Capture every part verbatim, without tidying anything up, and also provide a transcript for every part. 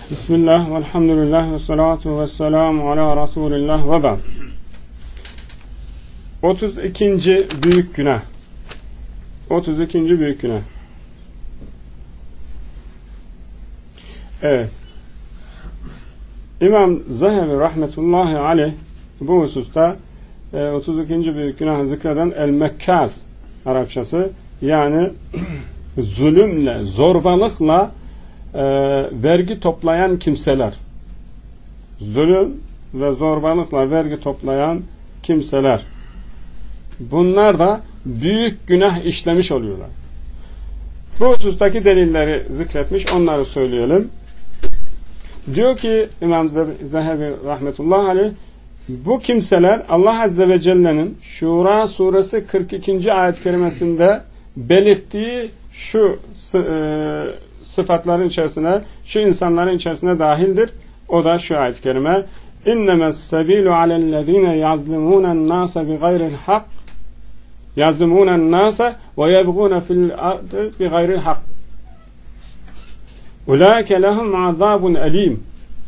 Bismillah, velhamdülillah, ve salatu ve selamu ala Resulillah ve ba'd. otuz ikinci büyük günah. otuz ikinci büyük günah. Evet. İmam Zahebi rahmetullahi aleyh bu hususta e, otuz ikinci büyük günahı zikreden el-mekkaz Arapçası, yani zulümle, zorbalıkla e, vergi toplayan kimseler. Zulüm ve zorbalıkla vergi toplayan kimseler. Bunlar da büyük günah işlemiş oluyorlar. Bu husustaki delilleri zikretmiş, onları söyleyelim. Diyor ki İmam Zahebi rahmetullahi aleyh, bu kimseler Allah Azze ve Celle'nin Şura suresi kırk ikinci ayet-i kerimesinde belirttiği şu e, sıfatların içerisine, şu insanların içerisine dahildir. O da şu ayet-i kerime: İnnemez sebilu alellezine yazlimunen nase bi gayril hak yazlimunen nase ve yebgune fil ardı bi gayril hak ulaike lehum azabun elim.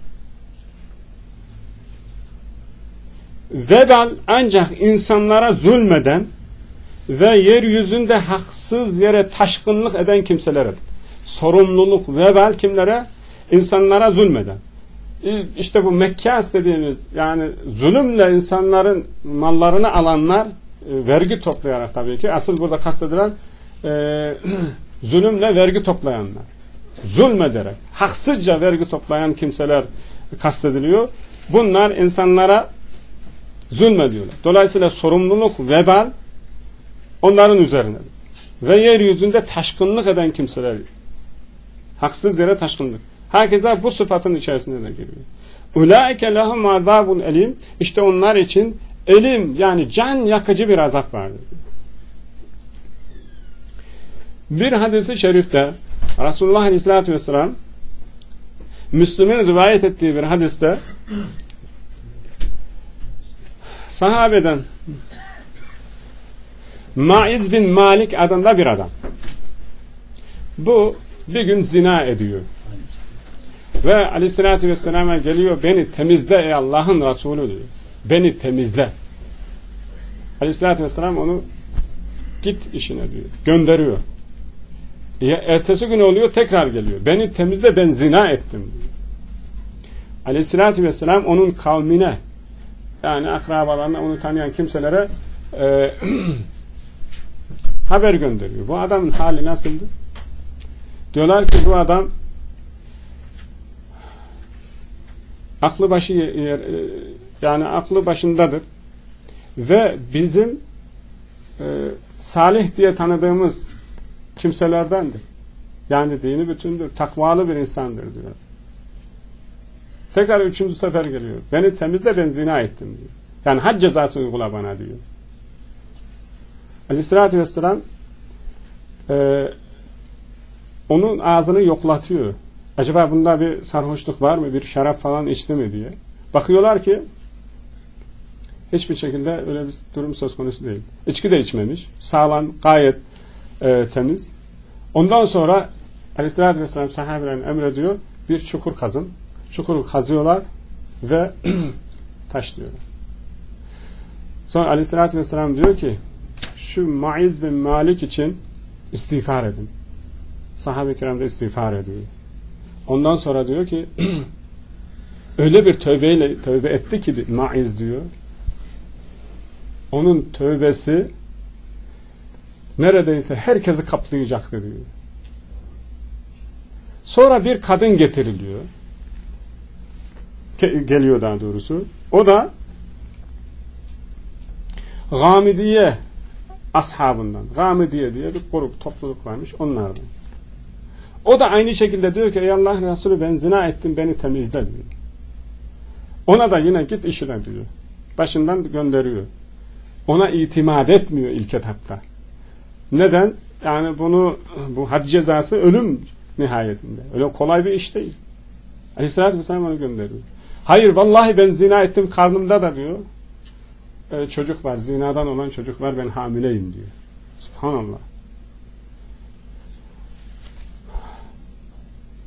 Vebal ancak insanlara zulmeden ve yeryüzünde haksız yere taşkınlık eden kimselere. Sorumluluk, vebal kimlere? İnsanlara zulmeden. İşte bu Mekkâs dediğimiz, yani zulümle insanların mallarını alanlar, vergi toplayarak tabii ki. Asıl burada kastedilen e, zulümle vergi toplayanlar. Zulmederek, haksızca vergi toplayan kimseler kastediliyor. Bunlar insanlara zulmediyorlar. Dolayısıyla sorumluluk, vebal onların üzerine. Ve yeryüzünde taşkınlık eden kimseler. Haksız yere taşkınlık. Herkese bu sıfatın içerisinde de giriyor. Ulaike lehum azabun elim. İşte onlar için elim, yani can yakıcı bir azap vardır. Bir hadis-i şerifte Resulullah Aleyhisselatü Vesselam Müslüm'ün rivayet ettiği bir hadiste sahabeden Maiz bin Malik adında bir adam. Bu bir gün zina ediyor. Ve Aleyhisselatü Vesselam'a geliyor, beni temizle ey Allah'ın Resulü diyor. Beni temizle. Aleyhisselatü Vesselam onu git işine diyor. Gönderiyor. Ya, ertesi gün oluyor, tekrar geliyor. Beni temizle, ben zina ettim diyor. Aleyhisselatü Vesselam onun kavmine, yani akrabalarına, onu tanıyan kimselere e, haber gönderiyor. Bu adamın hali nasıldı? Diyorlar ki bu adam aklı başı yer, yani aklı başındadır ve bizim e, salih diye tanıdığımız kimselerdendir. Yani dini bütündür, takvalı bir insandır diyor. Tekrar üçüncü sefer geliyor. Beni temizle, ben zina ettim diyor. Yani had cezası uygula bana diyor. Aleyhissalatü vesselam e, onun ağzını yoklatıyor. Acaba bunda bir sarhoşluk var mı? Bir şarap falan içti mi diye. Bakıyorlar ki hiçbir şekilde öyle bir durum söz konusu değil. İçki de içmemiş. Sağlam, gayet e, temiz. Ondan sonra Aleyhisselatü Vesselam sahabelerin emrediyor, bir çukur kazın. Çukuru kazıyorlar ve taşlıyorlar. Sonra Aleyhisselatü Vesselam diyor ki şu Maiz bin Malik için istiğfar edin. Sahabe-i kiram da istiğfar ediyor. Ondan sonra diyor ki öyle bir tövbeyle tövbe etti ki Maiz diyor. Onun tövbesi neredeyse herkesi kaplayacaktı diyor. Sonra bir kadın getiriliyor. Geliyor daha doğrusu. O da Gamidiye ashabından. Gamidiye diye bir grup, topluluk varmış onlardan. O da aynı şekilde diyor ki ey Allah Resulü, ben zina ettim, beni temizle diyor. Ona da yine git işine diyor. Başından gönderiyor. Ona itimat etmiyor ilk etapta. Neden? Yani bunu, bu had cezası ölüm nihayetinde. Öyle kolay bir iş değil. Aleyhisselatü Vesselam onu gönderiyor. Hayır vallahi ben zina ettim, karnımda da diyor e, çocuk var, zinadan olan çocuk var, ben hamileyim diyor. Subhanallah.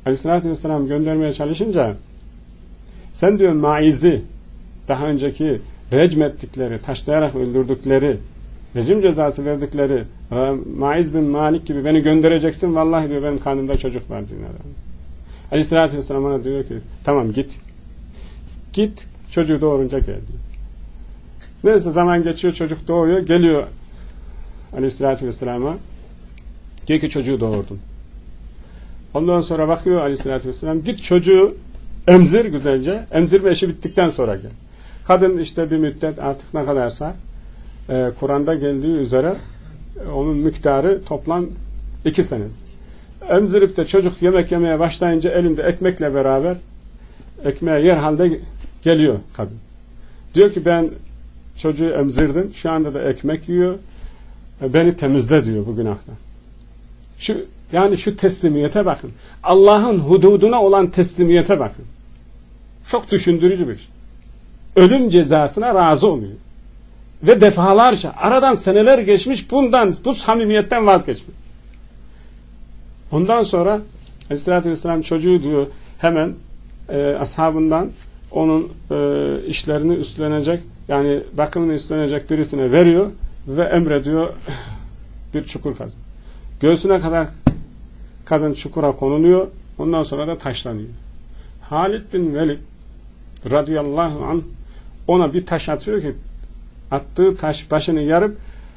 Aleyhisselatü Vesselam göndermeye çalışınca sen diyor Maiz'i daha önceki recm ettikleri, taşlayarak öldürdükleri, rejim cezası verdikleri Maiz bin Malik gibi beni göndereceksin, vallahi diyor benim karnımda çocuk var diyor. Aleyhisselatü Vesselam ona diyor ki tamam git. Git çocuğu doğurunca gel diyor. Neyse zaman geçiyor, çocuk doğuyor, geliyor Aleyhisselatü Vesselam'a diyor ki çocuğu doğurdum. Ondan sonra bakıyor Aleyhisselatü Vesselam, git çocuğu emzir güzelce, emzirme işi bittikten sonra gel. Kadın işte bir müddet artık ne kadarsa e, Kur'an'da geldiği üzere e, onun miktarı toplam iki sene. Emzirip de çocuk yemek yemeye başlayınca elinde ekmekle beraber ekmeği yer halde geliyor kadın. Diyor ki ben çocuğu emzirdim, şu anda da ekmek yiyor, e, beni temizle diyor bu günahtan. Şu, yani şu teslimiyete bakın. Allah'ın hududuna olan teslimiyete bakın. Çok düşündürücü bir şey. Ölüm cezasına razı oluyor. Ve defalarca, aradan seneler geçmiş, bundan, bu samimiyetten vazgeçmiş. Ondan sonra Aleyhisselatü Vesselam çocuğu diyor hemen e, ashabından onun e, işlerini üstlenecek, yani bakımını üstlenecek birisine veriyor ve emrediyor bir çukur kazın. Göğsüne kadar kadın çukura konuluyor, ondan sonra da taşlanıyor. Halid bin Velid radıyallahu anh ona bir taş atıyor ki attığı taş başını yarıp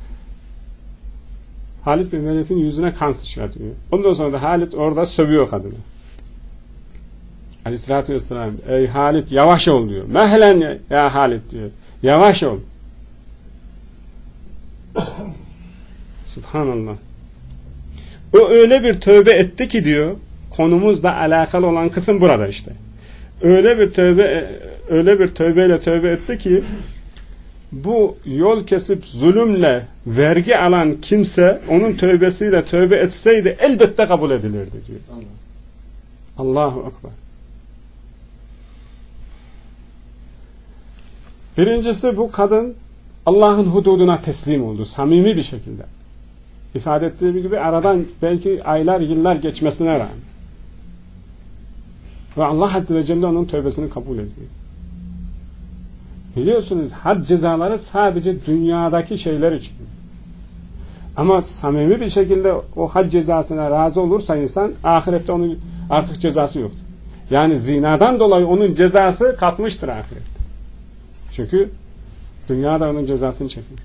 Halid bin Velid'in yüzüne kan sıçratıyor. Ondan sonra da Halid orada sövüyor kadını. Aleyhissalatü vesselam ey Halid yavaş ol diyor. Mehlen ya Halid diyor. Yavaş ol. Subhanallah. O öyle bir tövbe etti ki diyor, konumuzla alakalı olan kısım burada işte. Öyle bir tövbe öyle bir tövbeyle tövbe etti ki bu yol kesip zulümle vergi alan kimse onun tövbesiyle tövbe etseydi elbette kabul edilirdi diyor. Allah. Allahu Ekber. Birincisi bu kadın Allah'ın hududuna teslim oldu. Samimi bir şekilde. İfade ettiği gibi aradan belki aylar, yıllar geçmesine rağmen. Ve Allah Azze ve Celle onun tövbesini kabul ediyor. Biliyorsunuz had cezaları sadece dünyadaki şeyler için. Ama samimi bir şekilde o had cezasına razı olursa insan, ahirette onun artık cezası yoktur. Yani zinadan dolayı onun cezası kalkmıştır ahirette. Çünkü dünyada onun cezasını çekmiş.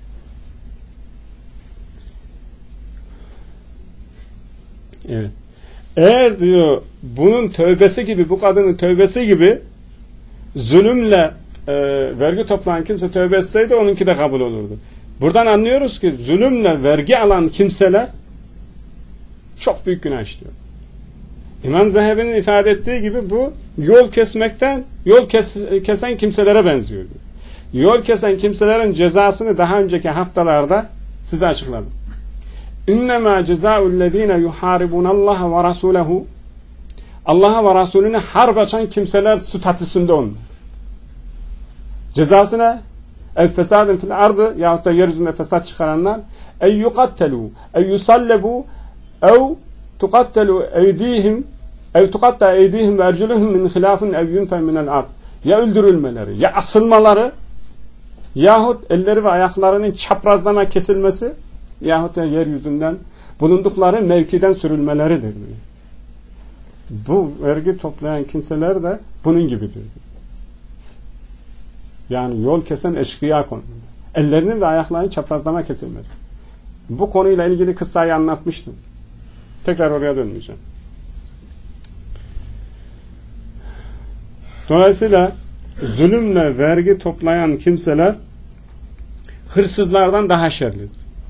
Evet. Eğer diyor bunun tövbesi gibi, bu kadının tövbesi gibi zulümle e, vergi toplayan kimse tövbe etseydi onunki de kabul olurdu. Buradan anlıyoruz ki zulümle vergi alan kimseler çok büyük günah işliyor. İmam Zehebi'nin ifade ettiği gibi bu yol kesmekten yol kes, kesen kimselere benziyor. Yol kesen kimselerin cezasını daha önceki haftalarda size açıkladım. İnnemâ cezâullezîne yuhâribunallaha ve rasûlehu, Allah'a ve Resulüne harp açan kimseler statüsünde onlar. Cezası ne? El fesadın fil ardı, yahut da yeryüzünde fesat çıkaranlar, ey yukattelû, ey yusallebu, ev tukattelû eydihim, ev tukatta eydihim ve erculuhum min hilafın ev yunfe minel ard. Ya öldürülmeleri, ya asılmaları, yahut elleri ve ayaklarının çaprazlama kesilmesi, yahut da yeryüzünden bulundukları mevkiden sürülmeleridir diyor. Bu vergi toplayan kimseler de bunun gibidir. Yani yol kesen eşkıya konumunda. Ellerinin ve ayaklarının çaprazlama kesilmesi. Bu konuyla ilgili kıssayı anlatmıştım. Tekrar oraya dönmeyeceğim. Dolayısıyla zulümle vergi toplayan kimseler hırsızlardan daha şerlidir.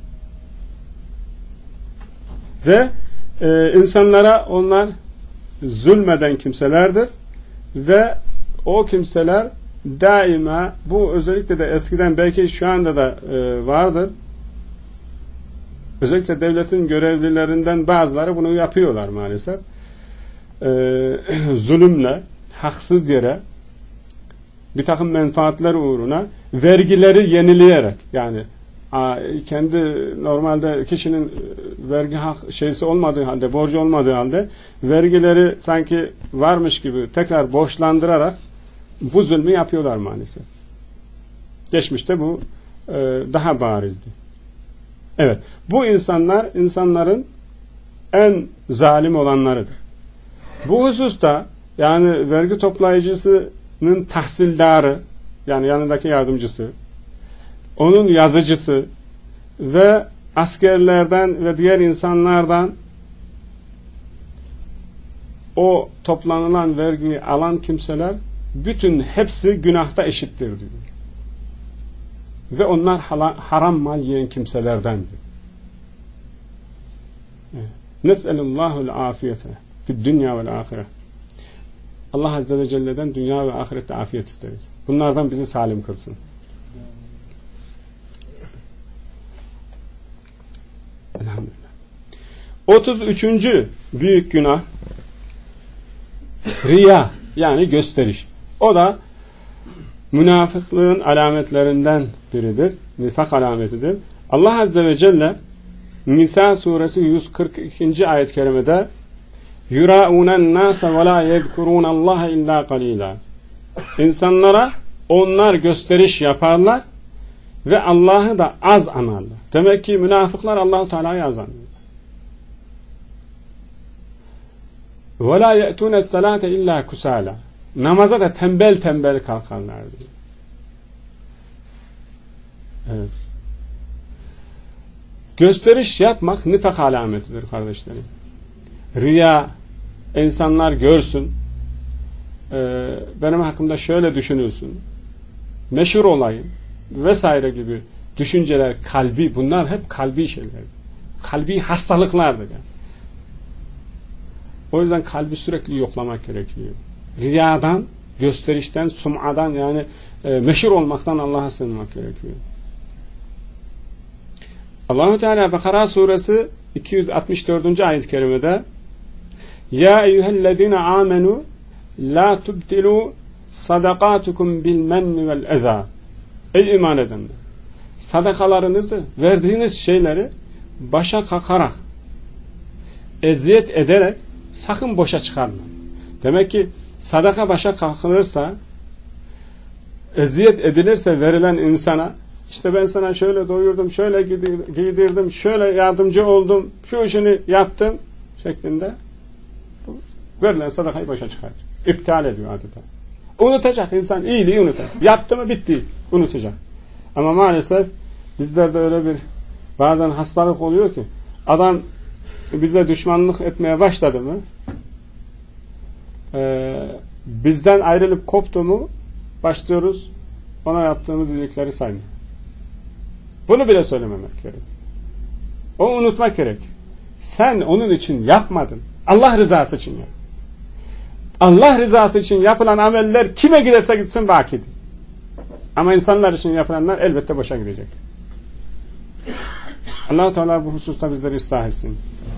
Ve e, insanlara onlar zulmeden kimselerdir ve o kimseler daima, bu özellikle de eskiden, belki şu anda da e, vardır, özellikle devletin görevlilerinden bazıları bunu yapıyorlar maalesef. E, zulümle, haksız yere bir takım menfaatler uğruna vergileri yenileyerek, yani kendi normalde kişinin vergi hak şeysi olmadığı halde, borcu olmadığı halde vergileri sanki varmış gibi tekrar borçlandırarak bu zulmü yapıyorlar maalesef. Geçmişte bu e, daha barizdi. Evet. Bu insanlar insanların en zalim olanlarıdır. Bu hususta yani vergi toplayıcısının tahsildarı, yani yanındaki yardımcısı, onun yazıcısı ve askerlerden ve diğer insanlardan o toplanılan vergiyi alan kimseler bütün hepsi günahta eşittir diyor. Ve onlar haram mal yiyen kimselerdendir. Nes'elullahul afiyete fid dünya vel ahire. Allah Azze ve Celle'den dünya ve ahirette afiyet isteriz. Bunlardan bizi salim kılsın. Elhamdülillah. otuz üçüncü büyük günah riya, yani gösteriş. O da münafıklığın alametlerinden biridir. Nifak alametidir. Allah Azze ve Celle Nisa suresi yüz kırk ikinci ayet-i kerimede yuraunen nase ve la yezkurunallaha illa qalila. İnsanlara onlar gösteriş yaparlar ve Allah'ı da az anarlar. Demek ki münafıklar Allah-u Teala'yı az anarlar. Ve la ye'tûne salate illa kusala. Namaza da tembel tembel kalkarlar diyor. Evet. Gösteriş yapmak nifak alametidir kardeşlerim. Riya, insanlar görsün, ee, benim hakkımda şöyle düşünülsün, meşhur olayım vesaire gibi düşünceler, kalbi, bunlar hep kalbi şeyler. Kalbi hastalıklardır yani. O yüzden kalbi sürekli yoklamak gerekiyor. Riyadan, gösterişten, sum'adan, yani e, meşhur olmaktan Allah'a sığınmak gerekiyor. Allah-u Teala Bakara suresi iki yüz altmış dördüncü ayet-i kerimede Ya eyyühellezine amenu la tubtilu sadakatukum bil menni vel eza. Ey iman edenler! Sadakalarınızı, verdiğiniz şeyleri başa kakarak, eziyet ederek sakın boşa çıkarmayın. Demek ki sadaka başa kalkılırsa, eziyet edilirse verilen insana, işte ben sana şöyle doyurdum, şöyle giydirdim, şöyle yardımcı oldum, şu işini yaptım şeklinde verilen sadakayı başa çıkartıyor. İptal ediyor adeta. Unutacak insan, iyiliği unutacak. Yaptı mı bitti, unutacak. Ama maalesef bizlerde öyle bir bazen hastalık oluyor ki adam bize düşmanlık etmeye başladı mı, e, bizden ayrılıp koptu mu başlıyoruz ona yaptığımız iyilikleri saymaya. Bunu bile söylememek gerek. O unutmak gerek. Sen onun için yapmadın. Allah rızası için yap. Allah rızası için yapılan ameller kime giderse gitsin bakidir. Ama insanlar için yapılanlar elbette boşa gidecek. Allah-u Teala bu hususta bizleri ıslah etsin.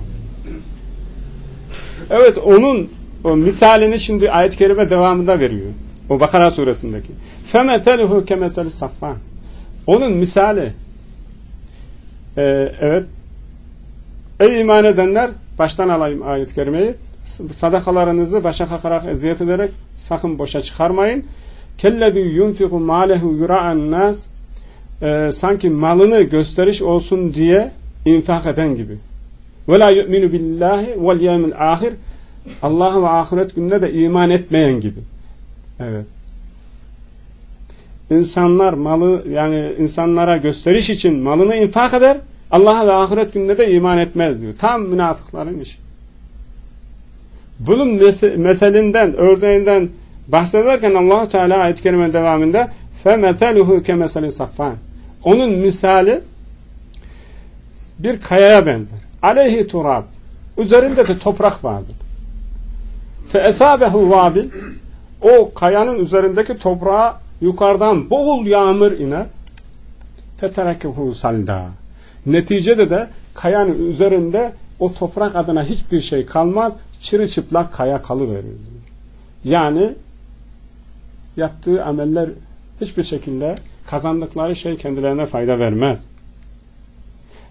Evet, onun o misalini şimdi ayet-i kerime devamında veriyor. O Bakara suresindeki. فَمَثَلُهُ كَمَثَلِ صَفَّانٍ. Onun misali e, evet ey iman edenler, baştan alayım ayet-i kerimeyi, sadakalarınızı başa kakarak, eziyet ederek sakın boşa çıkarmayın. كَلَّذِي يُنْفِقُ مَالَهُ يُرَاءَ النَّاسِ sanki malını gösteriş olsun diye infak eden gibi. وَلَا يُؤْمِنُ بِاللّٰهِ وَالْيَوْمِ الْآخِرِ Allah ve ahiret gününe de iman etmeyen gibi. Evet. İnsanlar malı, yani insanlara gösteriş için malını infak eder, Allah'a ve ahiret gününe de iman etmez diyor. Tam münafıkların işi. Bunun mes- meselinden, örneğinden bahsederken Allah-u Teala ayet-i kerimenin devamında فَمَثَلُهُ كَمَثَلِ صَفَّانٍ. Onun misali bir kayaya benzer. Aleyhi turab. Üzerinde de toprak vardır. فَاَسَابَهُ وَابِلٍ. O kayanın üzerindeki toprağa yukarıdan bol yağmur iner. فَتَرَكَهُ سَلْدًا. Neticede de kayanın üzerinde o toprak adına hiçbir şey kalmaz. Çırılçıplak kaya kalıverir. Yani yaptığı ameller hiçbir şekilde, kazandıkları şey kendilerine fayda vermez.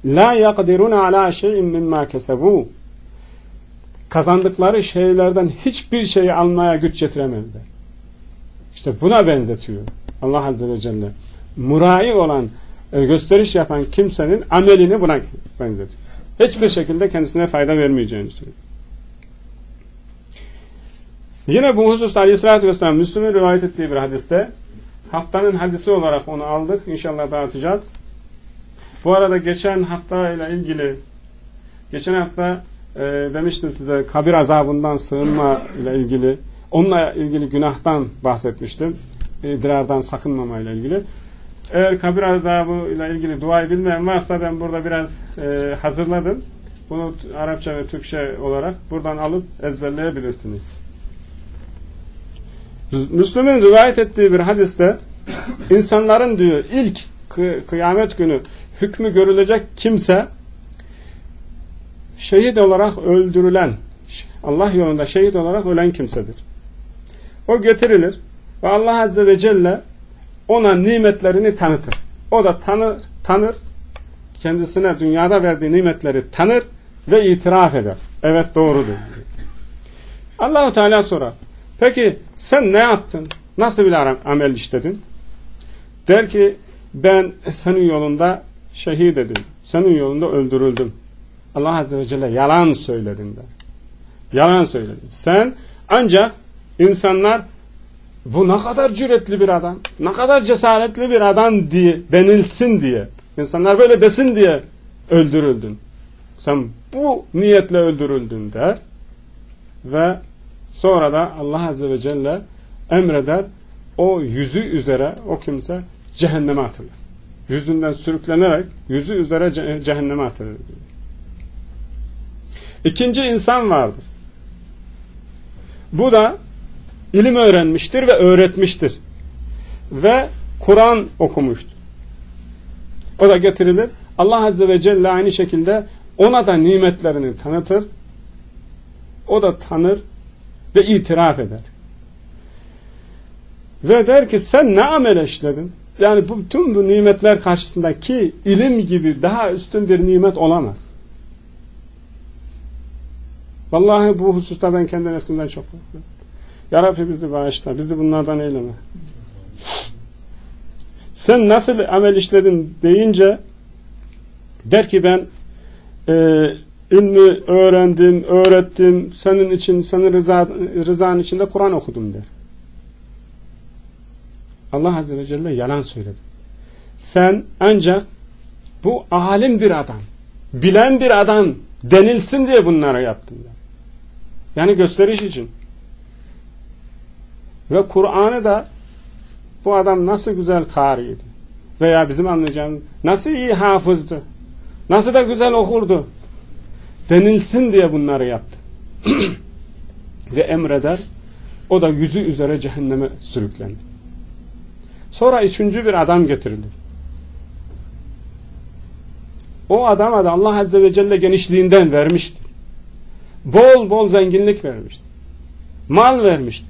la yaqdiruna ala şey'in mimma kesebu. Kazandıkları şeylerden hiçbir şeyi almaya güç yetiremezler. İşte buna benzetiyor Allah Azze ve Celle. Murai olan, gösteriş yapan kimsenin amelini buna benzetiyor. Hiçbir şekilde kendisine fayda vermeyeceğini söylüyor. Yine bu hususta Aleyhisselatü Vesselam Müslüm'ün rivayet ettiği bir hadiste, haftanın hadisi olarak onu aldık. İnşallah dağıtacağız. Bu arada geçen hafta ile ilgili, geçen hafta e, demiştim size kabir azabından sığınma ile ilgili, onunla ilgili günahtan bahsetmiştim. İdrardan sakınmama ile ilgili. Eğer kabir azabı ile ilgili duayı bilmeyen varsa ben burada biraz e, hazırladım. Bunu Arapça ve Türkçe olarak buradan alıp ezberleyebilirsiniz. Müslüm'ün rivayet ettiği bir hadiste insanların diyor ilk kı- kıyamet günü hükmü görülecek kimse şehit olarak öldürülen, Allah yolunda şehit olarak ölen kimsedir. O getirilir ve Allah Azze ve Celle ona nimetlerini tanıtır. O da tanır, tanır, kendisine dünyada verdiği nimetleri tanır ve itiraf eder. Evet, doğrudur. Allah-u Teala sorar. Peki sen ne yaptın? Nasıl bir amel işledin? Der ki ben senin yolunda şehit edildim. Senin yolunda öldürüldüm. Allah Azze ve Celle yalan söyledin der. Yalan söyledin. Sen ancak insanlar bu ne kadar cüretli bir adam, ne kadar cesaretli bir adam diye denilsin diye, insanlar böyle desin diye öldürüldün. Sen bu niyetle öldürüldün der ve sonra da Allah Azze ve Celle emreder, o yüzü üzere o kimse cehenneme atılır. Yüzünden sürüklenerek yüzü üzere cehenneme atılır. İkinci insan vardır. Bu da ilim öğrenmiştir ve öğretmiştir. Ve Kur'an okumuştur. O da getirilir. Allah Azze ve Celle aynı şekilde ona da nimetlerini tanıtır. O da tanır ve itiraf eder. Ve der ki sen ne amel işledin? Yani bu, tüm bu nimetler karşısındaki ilim gibi daha üstün bir nimet olamaz. Vallahi bu hususta ben kendi nefsimden çok korkuyorum. Ya Rabbi bizi bağışla, bizi bunlardan eyleme. Sen nasıl amel işledin deyince der ki ben e, ilmi öğrendim, öğrettim, senin için, senin rıza, rızan içinde Kur'an okudum der. Allah Azze ve Celle yalan söyledi. Sen ancak bu alim bir adam, bilen bir adam denilsin diye bunları yaptın der. Yani gösteriş için. Ve Kur'an'ı da bu adam nasıl güzel kâriydi veya bizim anlayacağımız nasıl iyi hafızdı, nasıl da güzel okurdu denilsin diye bunları yaptı. Ve emreder, o da yüzü üzere cehenneme sürüklendi. Sonra üçüncü bir adam getirilir. O adama da Allah Azze ve Celle genişliğinden vermiştir. Bol bol zenginlik vermiştir. Mal vermiştir.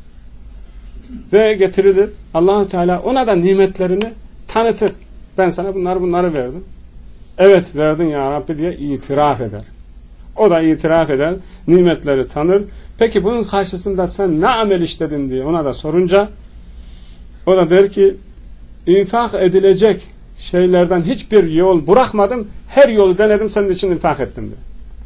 Ve getirilir. Allah-u Teala ona da nimetlerini tanıtır. Ben sana bunları bunları verdim. Evet verdin ya Rabbi diye itiraf eder. O da itiraf eder. Nimetleri tanır. Peki bunun karşısında sen ne amel işledin diye ona da sorunca o da der ki infak edilecek şeylerden hiçbir yol bırakmadım. Her yolu denedim, senin için infak ettim diyor.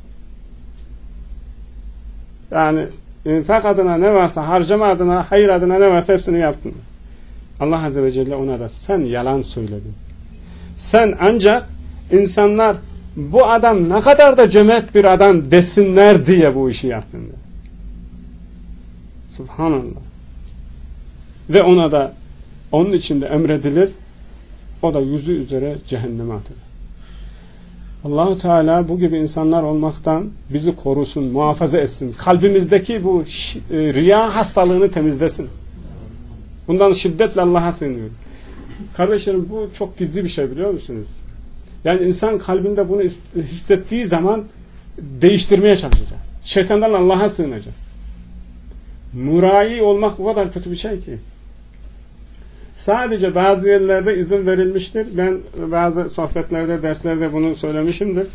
Yani infak adına ne varsa, harcama adına, hayır adına ne varsa hepsini yaptın. Allah Azze ve Celle ona da sen yalan söyledin. Sen ancak insanlar bu adam ne kadar da cömert bir adam desinler diye bu işi yaptın diyor. Subhanallah. Ve ona da onun içinde emredilir. O da yüzü üzere cehenneme atılır. Allah-u Teala bu gibi insanlar olmaktan bizi korusun, muhafaza etsin. Kalbimizdeki bu e, riya hastalığını temizlesin. Bundan şiddetle Allah'a sığınıyorum. Kardeşlerim bu çok gizli bir şey, biliyor musunuz? Yani insan kalbinde bunu hissettiği zaman değiştirmeye çalışacak. Şeytandan Allah'a sığınacak. Murai olmak o kadar kötü bir şey ki. Sadece bazı yerlerde izin verilmiştir. Ben bazı sohbetlerde, derslerde bunu söylemişimdir.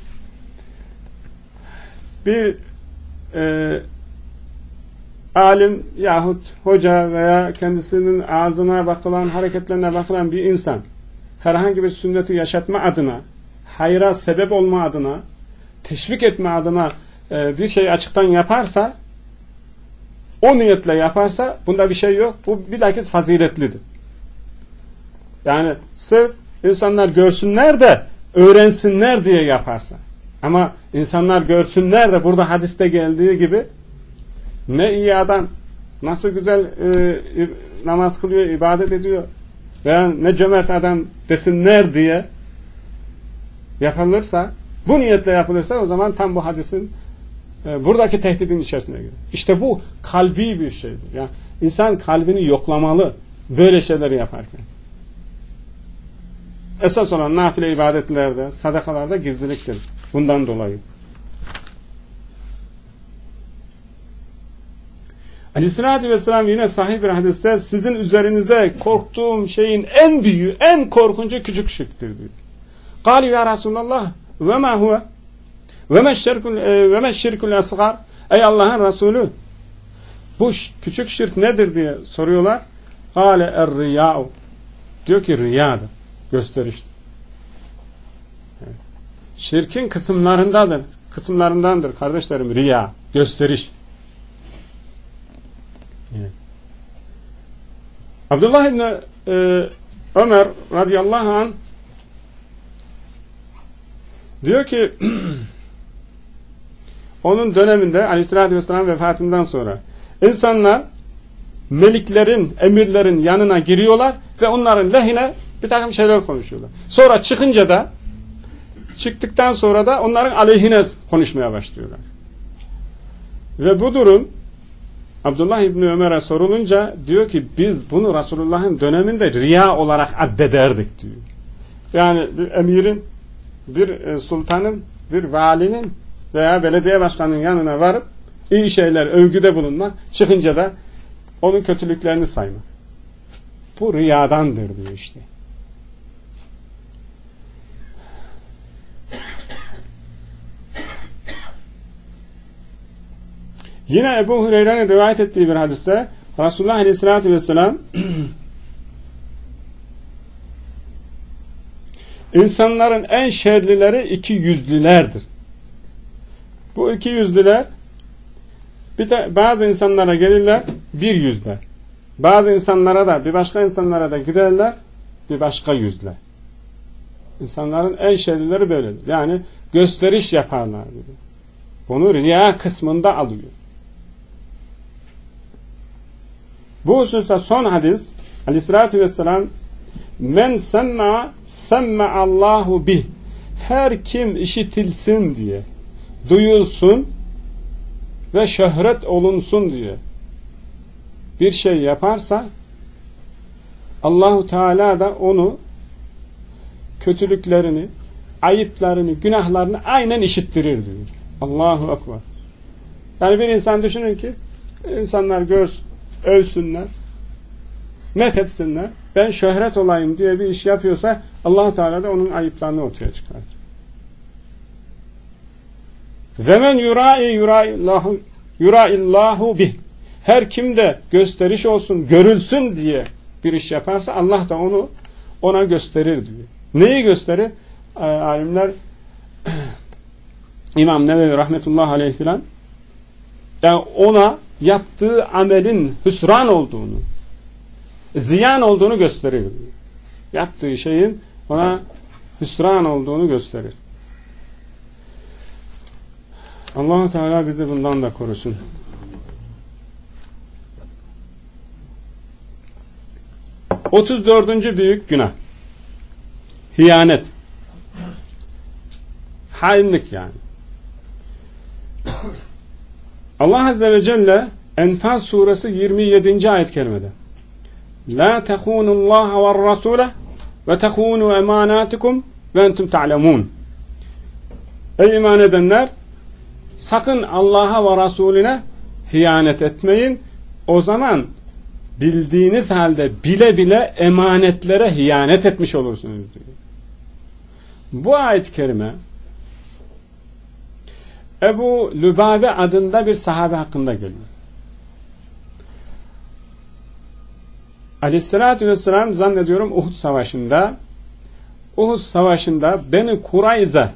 Bir e, alim yahut hoca veya kendisinin ağzına bakılan, hareketlerine bakılan bir insan herhangi bir sünneti yaşatma adına, hayra sebep olma adına, teşvik etme adına e, bir şey açıktan yaparsa, o niyetle yaparsa bunda bir şey yok. Bu bilakis faziletlidir. Yani sırf insanlar görsünler de öğrensinler diye yaparsa. Ama insanlar görsünler de burada hadiste geldiği gibi ne iyi adam, nasıl güzel e, namaz kılıyor, ibadet ediyor veya ne cömert adam desinler diye yapılırsa, bu niyetle yapılırsa o zaman tam bu hadisin e, buradaki tehdidin içerisine girer. İşte bu kalbi bir şeydir. Yani insan kalbini yoklamalı böyle şeyleri yaparken. Esas olan nafile ibadetlerde, sadakalarda gizliliktir. Bundan dolayı. Aleyhissalatü vesselam yine sahih bir hadiste sizin üzerinizde korktuğum şeyin en büyüğü, en korkuncu küçük şirktir diyor. Kâli ya Resulallah ve mâ huve ve me şirkul asgar. Ey Allah'ın Resulü, bu küçük şirk nedir diye soruyorlar. Kâle er-riyâ'u. Diyor ki riyadır. Gösteriş. Evet. Şirkin kısımlarındadır. Kısımlarındandır kardeşlerim riya, gösteriş. Evet. Abdullah İbni e, Ömer radıyallahu anh diyor ki onun döneminde aleyhissalatü vesselam vefatından sonra insanlar meliklerin, emirlerin yanına giriyorlar ve onların lehine bir takım şeyler konuşuyorlar. Sonra çıkınca da çıktıktan sonra da onların aleyhine konuşmaya başlıyorlar. Ve bu durum Abdullah İbni Ömer'e sorulunca diyor ki biz bunu Resulullah'ın döneminde riya olarak addederdik diyor. Yani bir emirin, bir sultanın, bir valinin veya belediye başkanının yanına varıp iyi şeyler, övgüde bulunmak, çıkınca da onun kötülüklerini saymak. Bu riyadandır diyor işte. Yine Ebu Hureyre'nin rivayet ettiği bir hadiste Resulullah Aleyhisselatü Vesselam insanların en şerlileri iki yüzlülerdir. Bu iki yüzlüler bir de bazı insanlara gelirler bir yüzle. Bazı insanlara da bir başka insanlara da giderler bir başka yüzle. İnsanların en şerlileri böyledir. Yani gösteriş yaparlar diyor. Bunu riya kısmında alıyor. Bu hususta son hadis Aleyhisselatü Vesselam men semma semma Allahu bih, her kim işitilsin diye, duyulsun ve şöhret olunsun diye bir şey yaparsa Allahu Teala da onu kötülüklerini, ayıplarını, günahlarını aynen işittirir diyor. Allahu Ekber. Yani bir insan düşünün ki insanlar görsün, övsünler, methetsinler, ben şöhret olayım diye bir iş yapıyorsa Allah-u Teala da onun ayıplarını ortaya çıkartır. Ve men yurai yuraillahu yuraillahu bih, her kimde gösteriş olsun, görülsün diye bir iş yaparsa Allah da onu ona gösterir diyor. Neyi gösterir? Alimler İmam Nevevi rahmetullahi aleyh filan yani ona yaptığı amelin hüsran olduğunu, ziyan olduğunu gösterir. Yaptığı şeyin ona hüsran olduğunu gösterir. Allah-u Teala bizi bundan da korusun. otuz dördüncü büyük günah. Hiyanet. Hainlik yani. Allah Azze ve Celle Enfal suresi yirmi yedinci ayet kerimede La tehûnullâhe ve rasûle ve tehûnû emanâtikum ve entüm ta'lemûn. Ey iman edenler, sakın Allah'a ve Resulüne hiyanet etmeyin. O zaman bildiğiniz halde bile bile emanetlere hiyanet etmiş olursunuz diyor. Bu ayet-i kerime Ebu Lübabe adında bir sahabe hakkında geliyor. Aleyhissalatü vesselam zannediyorum Uhud Savaşı'nda Uhud Savaşı'nda Beni Kurayza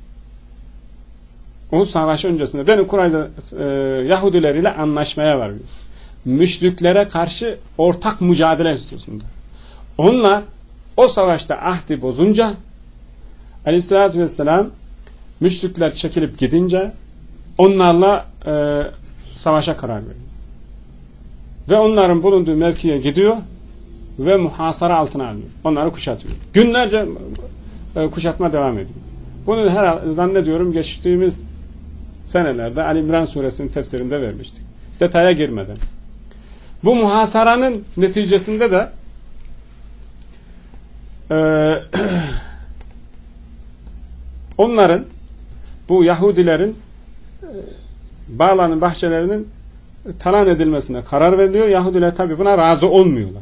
Uhud Savaşı öncesinde Beni Kurayza e, Yahudileriyle anlaşmaya varıyor. Müşriklere karşı ortak mücadele istiyorsunlar. Onlar o savaşta ahdi bozunca Aleyhissalatü vesselam müşrikler çekilip gidince onlarla e, savaşa karar veriyor. Ve onların bulunduğu mevkiye gidiyor ve muhasara altına alıyor. Onları kuşatıyor. Günlerce e, kuşatma devam ediyor. Bunu her zannediyorum geçtiğimiz senelerde Ali İmran suresinin tefsirinde vermiştik. Detaya girmeden. Bu muhasaranın neticesinde de e, onların bu Yahudilerin e, bağlarının, bahçelerinin talan edilmesine karar veriliyor. Yahudiler tabi buna razı olmuyorlar.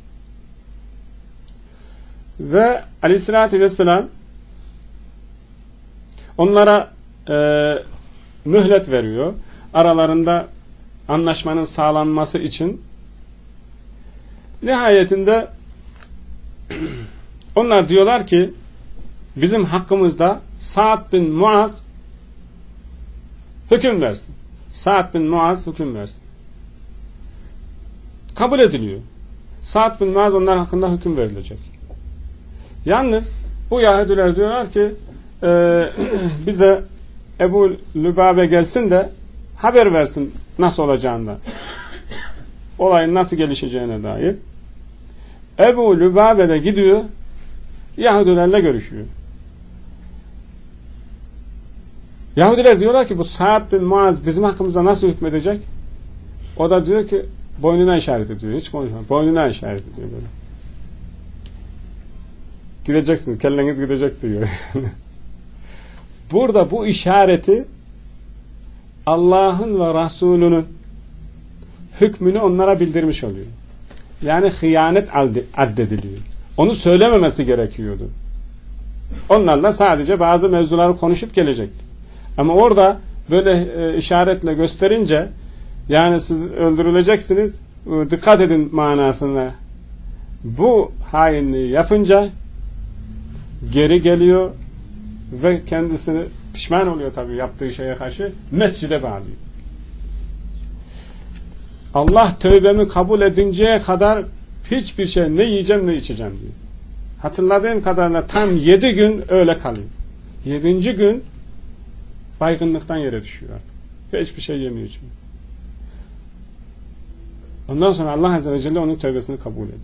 Ve Aleyhisselatü Vesselam onlara e, mühlet veriyor. Aralarında anlaşmanın sağlanması için. Nihayetinde onlar diyorlar ki bizim hakkımızda Sa'd bin Muaz hüküm versin. Sa'd bin Muaz hüküm versin. Kabul ediliyor. Sa'd bin Muaz onlar hakkında hüküm verilecek. Yalnız bu Yahudiler diyorlar ki e, bize Ebu Lübabe gelsin de haber versin nasıl olacağından. Olayın nasıl gelişeceğine dair. Ebu Lübabe de gidiyor Yahudilerle görüşüyor. Yahudiler diyorlar ki bu Sa'd bin Muaz bizim hakkımızda nasıl hükmedecek? O da diyor ki boynuna işaret ediyor. Hiç konuşmuyor. Boynuna işaret ediyor böyle. Gideceksiniz. Kelleniz gidecek diyor. Burada bu işareti Allah'ın ve Resulünün hükmünü onlara bildirmiş oluyor. Yani hıyanet addediliyor. Onu söylememesi gerekiyordu. Onlarla sadece bazı mevzuları konuşup gelecekti. Ama orada böyle e, işaretle gösterince yani siz öldürüleceksiniz e, dikkat edin manasına bu hainliği yapınca geri geliyor ve kendisini pişman oluyor tabii yaptığı şeye karşı mescide bağlıyor. Allah tövbemi kabul edinceye kadar hiçbir şey ne yiyeceğim ne içeceğim diyor. Hatırladığım kadarıyla tam yedi gün öyle kalıyor. Yedinci gün baygınlıktan yere düşüyor artık. Ve hiçbir şey yemiyor için. Ondan sonra Allah Azze ve Celle onun tövbesini kabul ediyor.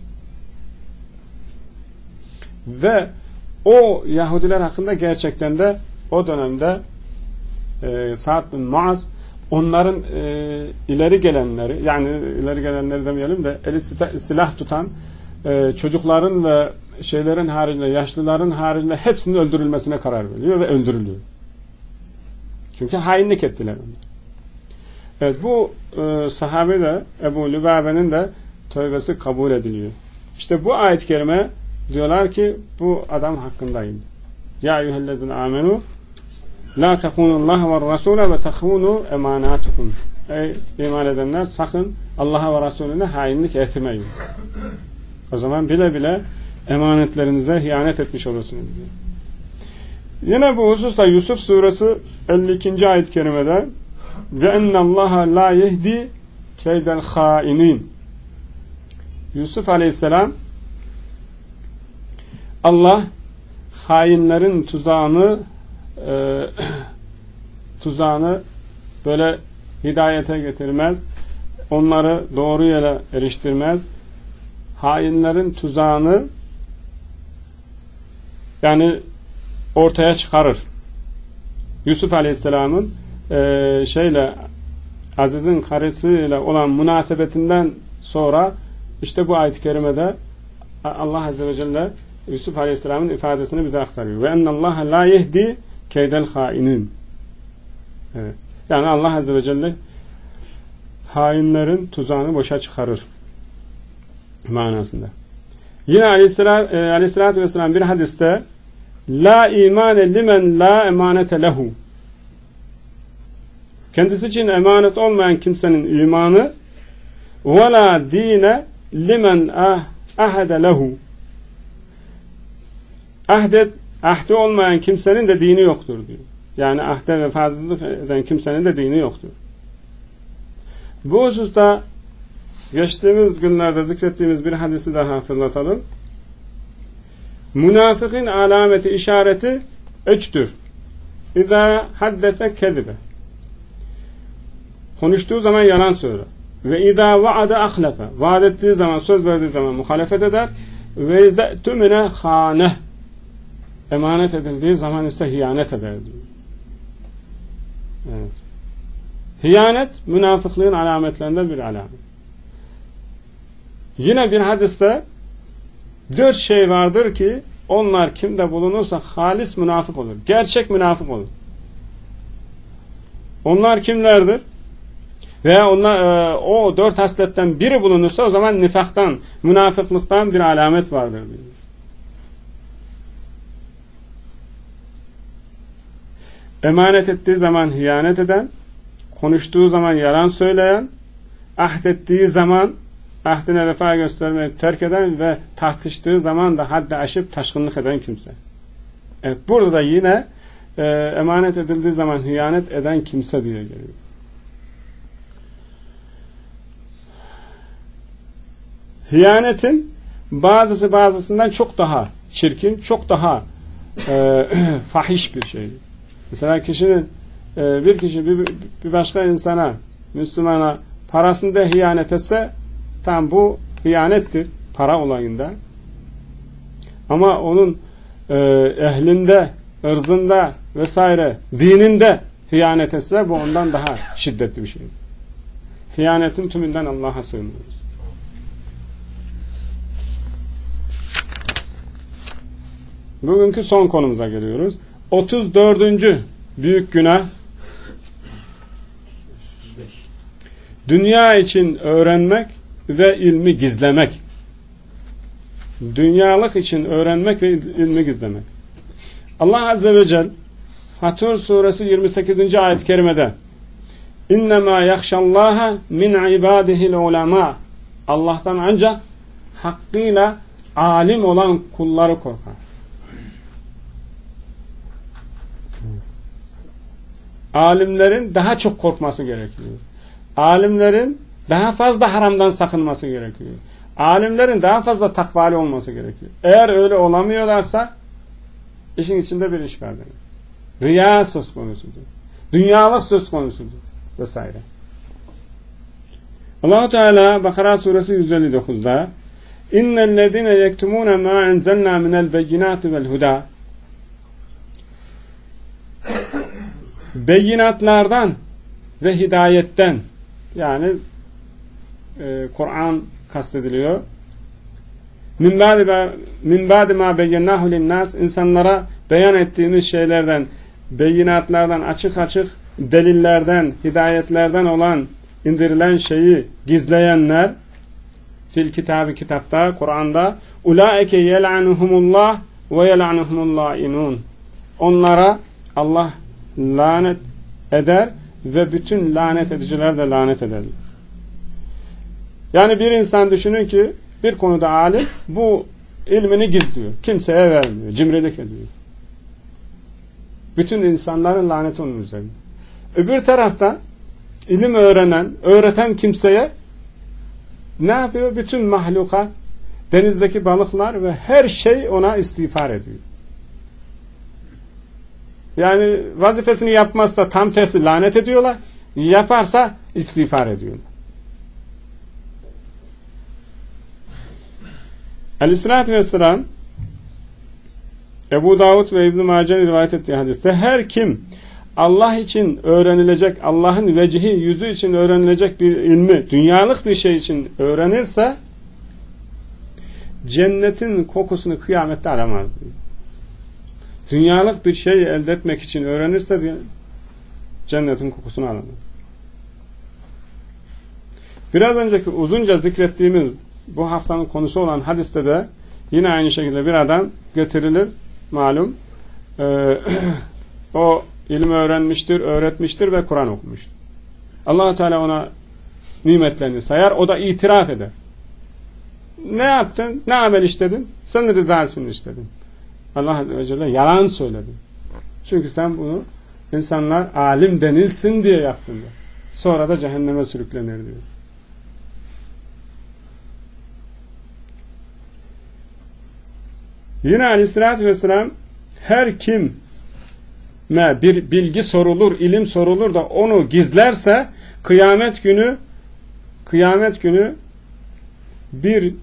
Ve o Yahudiler hakkında gerçekten de o dönemde e, Sa'd bin Muaz onların e, ileri gelenleri yani ileri gelenleri demeyelim de eli silah tutan e, çocukların ve şeylerin haricinde yaşlıların haricinde hepsinin öldürülmesine karar veriyor ve öldürülüyor. Çünkü hainlik ettiler onlar. Evet bu e, sahabe de Ebu Lübabe'nin de tövbesi kabul ediliyor. İşte bu ayet-i kerime diyorlar ki bu adam hakkındayım. Ya eyyühellezine amenu la tehunullaha ve rasule ve tehunu emanatukum. Ey iman edenler sakın Allah'a ve Resulüne hainlik etmeyin. O zaman bile bile emanetlerinize hiyanet etmiş olursunuz diyor. Yine bu hususta Yusuf suresi elli ikinci ayet-i kerimede ve ennallaha la yehdi keydel hainin. Yusuf aleyhisselam Allah hainlerin tuzağını e, tuzağını böyle hidayete getirmez. Onları doğru yere eriştirmez. Hainlerin tuzağını yani ortaya çıkarır. Yusuf Aleyhisselam'ın e, şeyle Aziz'in karısıyla olan münasebetinden sonra işte bu ayet-i kerimede Allah Azze ve Celle Yusuf Aleyhisselam'ın ifadesini bize aktarıyor. Ve ennallaha la yehdi keydel hainin. Evet. Yani Allah Azze ve Celle hainlerin tuzağını boşa çıkarır. manasında. Yine aleyhissalatü, aleyhissalatü vesselam bir hadiste la imane limen la emanete lehu, kendisi için emanet olmayan kimsenin imanı, ve la dine limen ahede lehu, ahdet, ahdi olmayan kimsenin de dini yoktur diyor. Yani ahde vefasızlık eden kimsenin de dini yoktur. Bu hususta geçtiğimiz günlerde zikrettiğimiz bir hadisi daha hatırlatalım. Münafıkın alameti, işareti üçtür. İza haddete kedibe, konuştuğu zaman yalan söyler. Ve izâ vaade ahlafe, vaad ettiği zaman, söz verdiği zaman muhalefet eder. Ve izâ tümine hâne, emanet edildiği zaman ise hiyanet eder diyor. Evet. Hiyanet münafıklığın alametlerinden bir alamet. Yine bir hadiste dört şey vardır ki onlar kimde bulunursa halis münafık olur. Gerçek münafık olur. Onlar kimlerdir? Veya onlar, e, o dört hasletten biri bulunursa o zaman nifaktan, münafıklıktan bir alamet vardır diyor. Emanet ettiği zaman hiyanet eden, konuştuğu zaman yalan söyleyen, ahdettiği zaman ahdine vefa göstermeyi terk eden ve tartıştığı zaman da haddi aşıp taşkınlık eden kimse. Evet, burada da yine e, emanet edildiği zaman hiyanet eden kimse diye geliyor. Hiyanetin bazısı bazısından çok daha çirkin, çok daha e, fahiş bir şey. Mesela kişinin e, bir kişi bir, bir başka insana, Müslümana parasını da hiyanet etse tam bu hiyanettir para olayında. Ama onun e, ehlinde, ırzında vesaire, dininde hiyanet etse bu ondan daha şiddetli bir şey. Hiyanetin tümünden Allah'a sığınıyoruz. Bugünkü son konumuza geliyoruz. otuz dördüncü büyük günah, dünya için öğrenmek ve ilmi gizlemek. Dünyalık için öğrenmek ve ilmi gizlemek. Allah Azze ve Celle Fatır suresi yirmi sekizinci ayet-i kerimede İnnemâ yakşallâhe min ibâdihil ulema, Allah'tan ancak hakkıyla alim olan kulları korkar. Alimlerin daha çok korkması gerekiyor. Alimlerin daha fazla haramdan sakınması gerekiyor. Alimlerin daha fazla takvali olması gerekiyor. Eğer öyle olamıyorlarsa işin içinde bir iş var demek. Riya söz konusudur. Dünyalık söz konusudur. Vesaire. Allah-u Teala Bakara suresi yüz elli dokuzda İnnellezine yektumune ma enzelna minel beyinati vel huda, beyinatlardan ve hidayetten, yani e, Kur'an kastediliyor. Min ba'di min ba'di ma beyyennahu linnas, insanlara beyan ettiğimiz şeylerden, beyinatlardan, açık açık delillerden, hidayetlerden olan indirilen şeyi gizleyenler fil kitabı, kitapta, Kur'an'da ulaike yel'anuhumullah ve yel'anuhumullah inun, onlara Allah lanet eder ve bütün lanet ediciler de lanet eder. Yani bir insan düşünün ki bir konuda alim, bu ilmini gizliyor. Kimseye vermiyor. Cimrilik ediyor. Bütün insanların laneti onun üzerine. Öbür tarafta ilim öğrenen, öğreten kimseye ne yapıyor? Bütün mahlukat, denizdeki balıklar ve her şey ona istiğfar ediyor. Yani vazifesini yapmazsa tam tersi lanet ediyorlar. Yaparsa istiğfar ediyorlar. Aleyhisselatü Vesselam Ebu Davud ve İbn-i Mace'nin rivayet ettiği hadiste her kim Allah için öğrenilecek, Allah'ın vecihi, yüzü için öğrenilecek bir ilmi, dünyalık bir şey için öğrenirse cennetin kokusunu kıyamette alamaz diyor. Dünyalık bir şey elde etmek için öğrenirse diye, cennetin kokusunu alamaz. Biraz önceki uzunca zikrettiğimiz bu haftanın konusu olan hadiste de yine aynı şekilde bir adam getirilir malum. Ee, o ilim öğrenmiştir, öğretmiştir ve Kur'an okumuştur. Allah Teala ona nimetlerini sayar, o da itiraf eder. Ne yaptın? Ne amel işledin? Senin rızasını işledin. Allah Azze ve Celle yalan söyledin. Çünkü sen bunu insanlar alim denilsin diye yaptın diyor. Sonra da cehenneme sürüklenir diyor. Yine Aleyhisselatü Vesselam her kim bir bilgi sorulur, ilim sorulur da onu gizlerse kıyamet günü kıyamet günü bir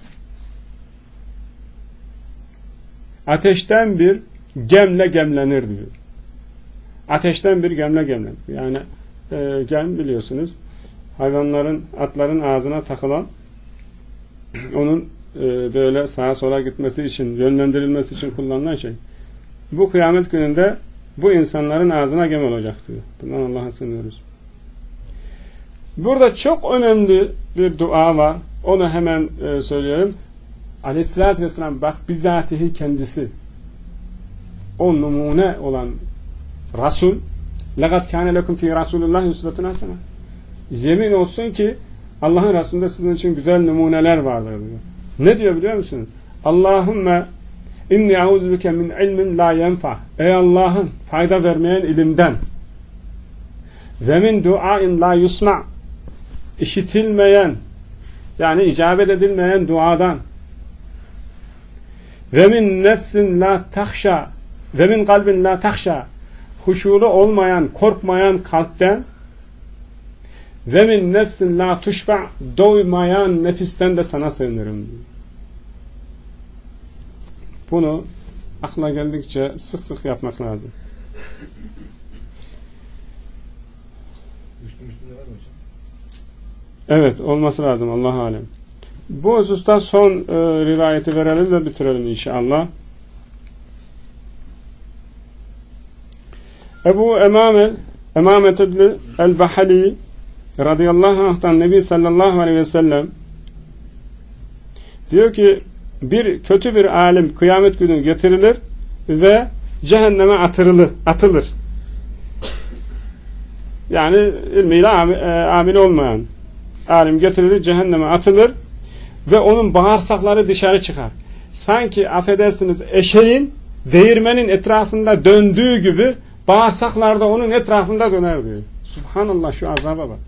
ateşten bir gemle gemlenir diyor. Ateşten bir gemle gemlenir. Yani e, gem biliyorsunuz hayvanların, atların ağzına takılan onun e, böyle sağa sola gitmesi için, yönlendirilmesi için kullanılan şey. Bu kıyamet gününde bu insanların ağzına gem olacak diyor. Bundan Allah'a sığınıyoruz. Burada çok önemli bir dua var. Onu hemen e, söyleyelim. Aleyhisselatü Vesselam bak bizatihi kendisi o numune olan Resul لَقَدْ كَانَ لَكُمْ فِي رَسُولُ اللّٰهِ اُسْوَةٌ حَسَنَةٌ yemin olsun ki Allah'ın Resulü'nde sizin için güzel numuneler vardır diyor. Ne diyor biliyor musunuz? Allahümme inni euzubike min ilmin la yenfa. Ey Allah'ım fayda vermeyen ilimden ve min duain la yusma, işitilmeyen yani icabet edilmeyen duadan ve min nefsin la tahşa ve min kalbin la tahşa, huşulu olmayan, korkmayan kalpten ve min nefsin la tuşba, doymayan nefisten de sana sığınırım diyor. Bunu akla geldikçe sık sık yapmak lazım. Evet, olması lazım. Allah alem. Bu hususta son e, rivayeti verelim ve bitirelim inşallah. Ebu Emame Emamet ibn el-Bahali radıyallahu anh'tan Nebi sallallahu aleyhi ve sellem diyor ki bir kötü bir alim kıyamet günü getirilir ve cehenneme atırılır, atılır. Yani ilmiyle amil olmayan alim getirilir, cehenneme atılır ve onun bağırsakları dışarı çıkar. Sanki affedersiniz eşeğin değirmenin etrafında döndüğü gibi bağırsaklar da onun etrafında döner diyor. Subhanallah, şu azaba bak.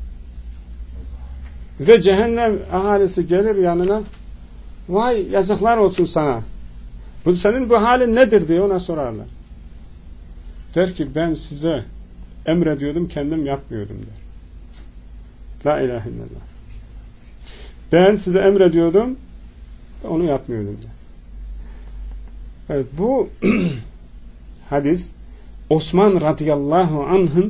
Ve cehennem ahalisi gelir yanına, vay yazıklar olsun sana. Bu senin bu halin nedir diye ona sorarlar. Der ki ben size emrediyordum, kendim yapmıyordum der. La ilahe illallah. Ben size emrediyordum, onu yapmıyordum der. Evet, bu hadis Osman radıyallahu anh'ın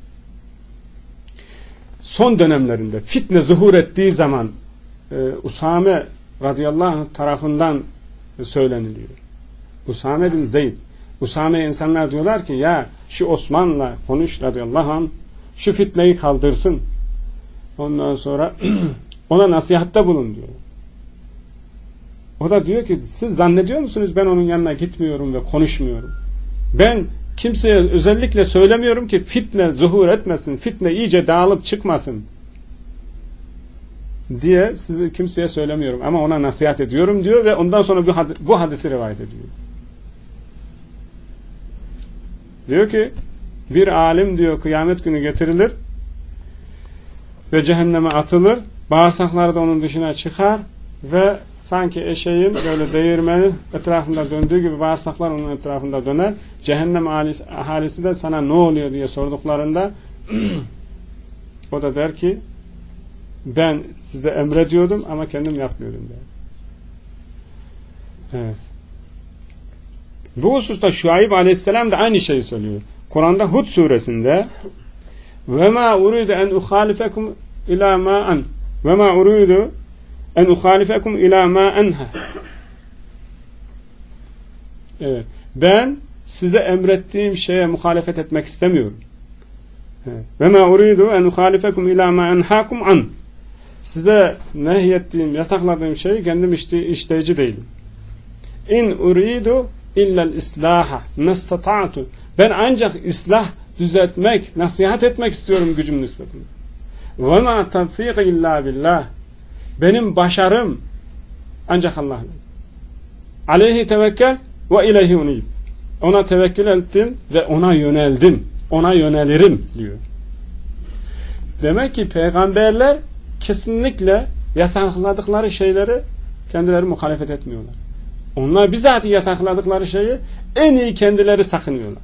son dönemlerinde fitne zuhur ettiği zaman e, Usame radıyallahu anh tarafından söyleniliyor. Usame bin Zeyd. Usame insanlar diyorlar ki ya şu Osman'la konuş radıyallahu anh, şu fitneyi kaldırsın. Ondan sonra ona nasihatte bulun diyor. O da diyor ki siz zannediyor musunuz ben onun yanına gitmiyorum ve konuşmuyorum. Ben kimseye özellikle söylemiyorum ki fitne zuhur etmesin, fitne iyice dağılıp çıkmasın diye sizi kimseye söylemiyorum ama ona nasihat ediyorum diyor ve ondan sonra bu, hadis, bu hadisi rivayet ediyor. Diyor ki bir alim diyor kıyamet günü getirilir ve cehenneme atılır, bağırsakları da onun dışına çıkar ve sanki eşeğin böyle değirmenin etrafında döndüğü gibi bağırsaklar onun etrafında döner. Cehennem ahalisi, ahalisi de sana ne oluyor diye sorduklarında o da der ki ben size emrediyordum ama kendim yapmıyordum der. Evet. Bu hususta Şuayb aleyhisselam da aynı şeyi söylüyor. Kur'an'da Hud suresinde ve ma uridu en uhalifekum ila ma an ve ma uridu en uhalifekum ila ma enha. Evet. Ben size emrettiğim şeye muhalefet etmek istemiyorum. Ve ma uridu en uhalifekum ila ma enhakum an. size nehyettiğim, yasakladığım şeyi kendim işte, işleyici değilim. İn uridu illel islaha mestata'tu. Ben ancak islah, düzeltmek, nasihat etmek istiyorum gücüm nispetinde. Ve ma tevfik illa billah. Benim başarım ancak Allah'la. Aleyhi tevekkel ve ileyhi unib. Ona tevekkül ettim ve ona yöneldim. Ona yönelirim diyor. Demek ki peygamberler kesinlikle yasakladıkları şeyleri kendileri muhalefet etmiyorlar. Onlar bizzat yasakladıkları şeyi en iyi kendileri sakınıyorlar.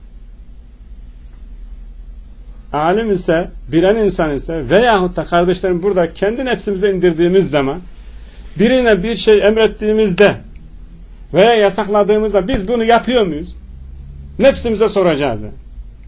Alim ise, bilen insan ise veyahut da kardeşlerim burada kendi nefsimize indirdiğimiz zaman birine bir şey emrettiğimizde veya yasakladığımızda biz bunu yapıyor muyuz? Nefsimize soracağız. Yani.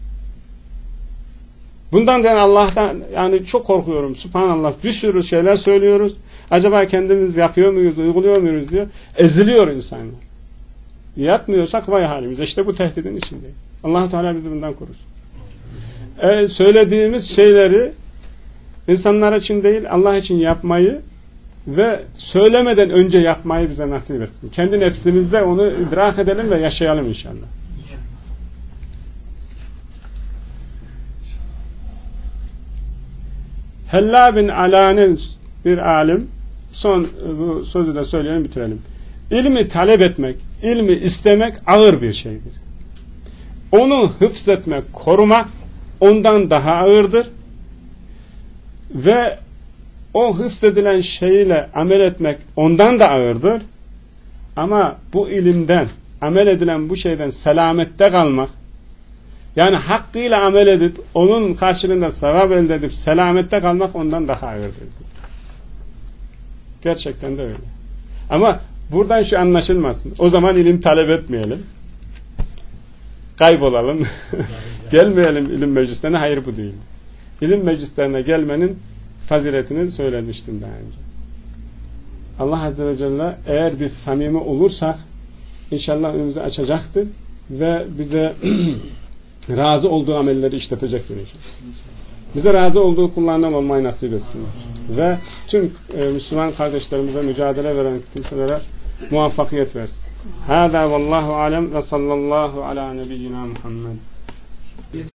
Bundan ben Allah'tan yani çok korkuyorum. Subhanallah. Bir sürü şeyler söylüyoruz. Acaba kendimiz yapıyor muyuz, uyguluyor muyuz diyor. Eziliyor insanlar. Yapmıyorsak vay halimize. İşte bu tehdidin içindeyiz. Allah Teala bizi bundan korusun. E, söylediğimiz şeyleri insanlar için değil Allah için yapmayı ve söylemeden önce yapmayı bize nasip etsin. Kendi nefsimizde onu idrak edelim ve yaşayalım inşallah. Hella bin Ala'nın bir alim, son bu sözü de söyleyelim bitirelim. İlmi talep etmek, ilmi istemek ağır bir şeydir. Onu hıfzetmek, korumak ondan daha ağırdır. Ve o hıfzedilen şeyle amel etmek ondan da ağırdır. Ama bu ilimden, amel edilen bu şeyden selamette kalmak, yani hakkıyla amel edip onun karşılığında sevap elde edip selamette kalmak ondan daha ağırdır. Gerçekten de öyle. Ama buradan şu anlaşılmasın. O zaman ilim talep etmeyelim. Kaybolalım. Gelmeyelim ilim meclislerine. Hayır, bu değil. İlim meclislerine gelmenin faziletini söylemiştim daha önce. Allah Azze ve Celle eğer biz samimi olursak inşallah önümüzü açacaktır ve bize razı olduğu amelleri işletecektir inşallah. Bize razı olduğu kullarından olmayı nasip etsin. Ve tüm e, Müslüman kardeşlerimize mücadele veren kimselere muvaffakiyet versin. Hâzâ vallahu alem ve sallallahu ala nebiyyina Muhammed.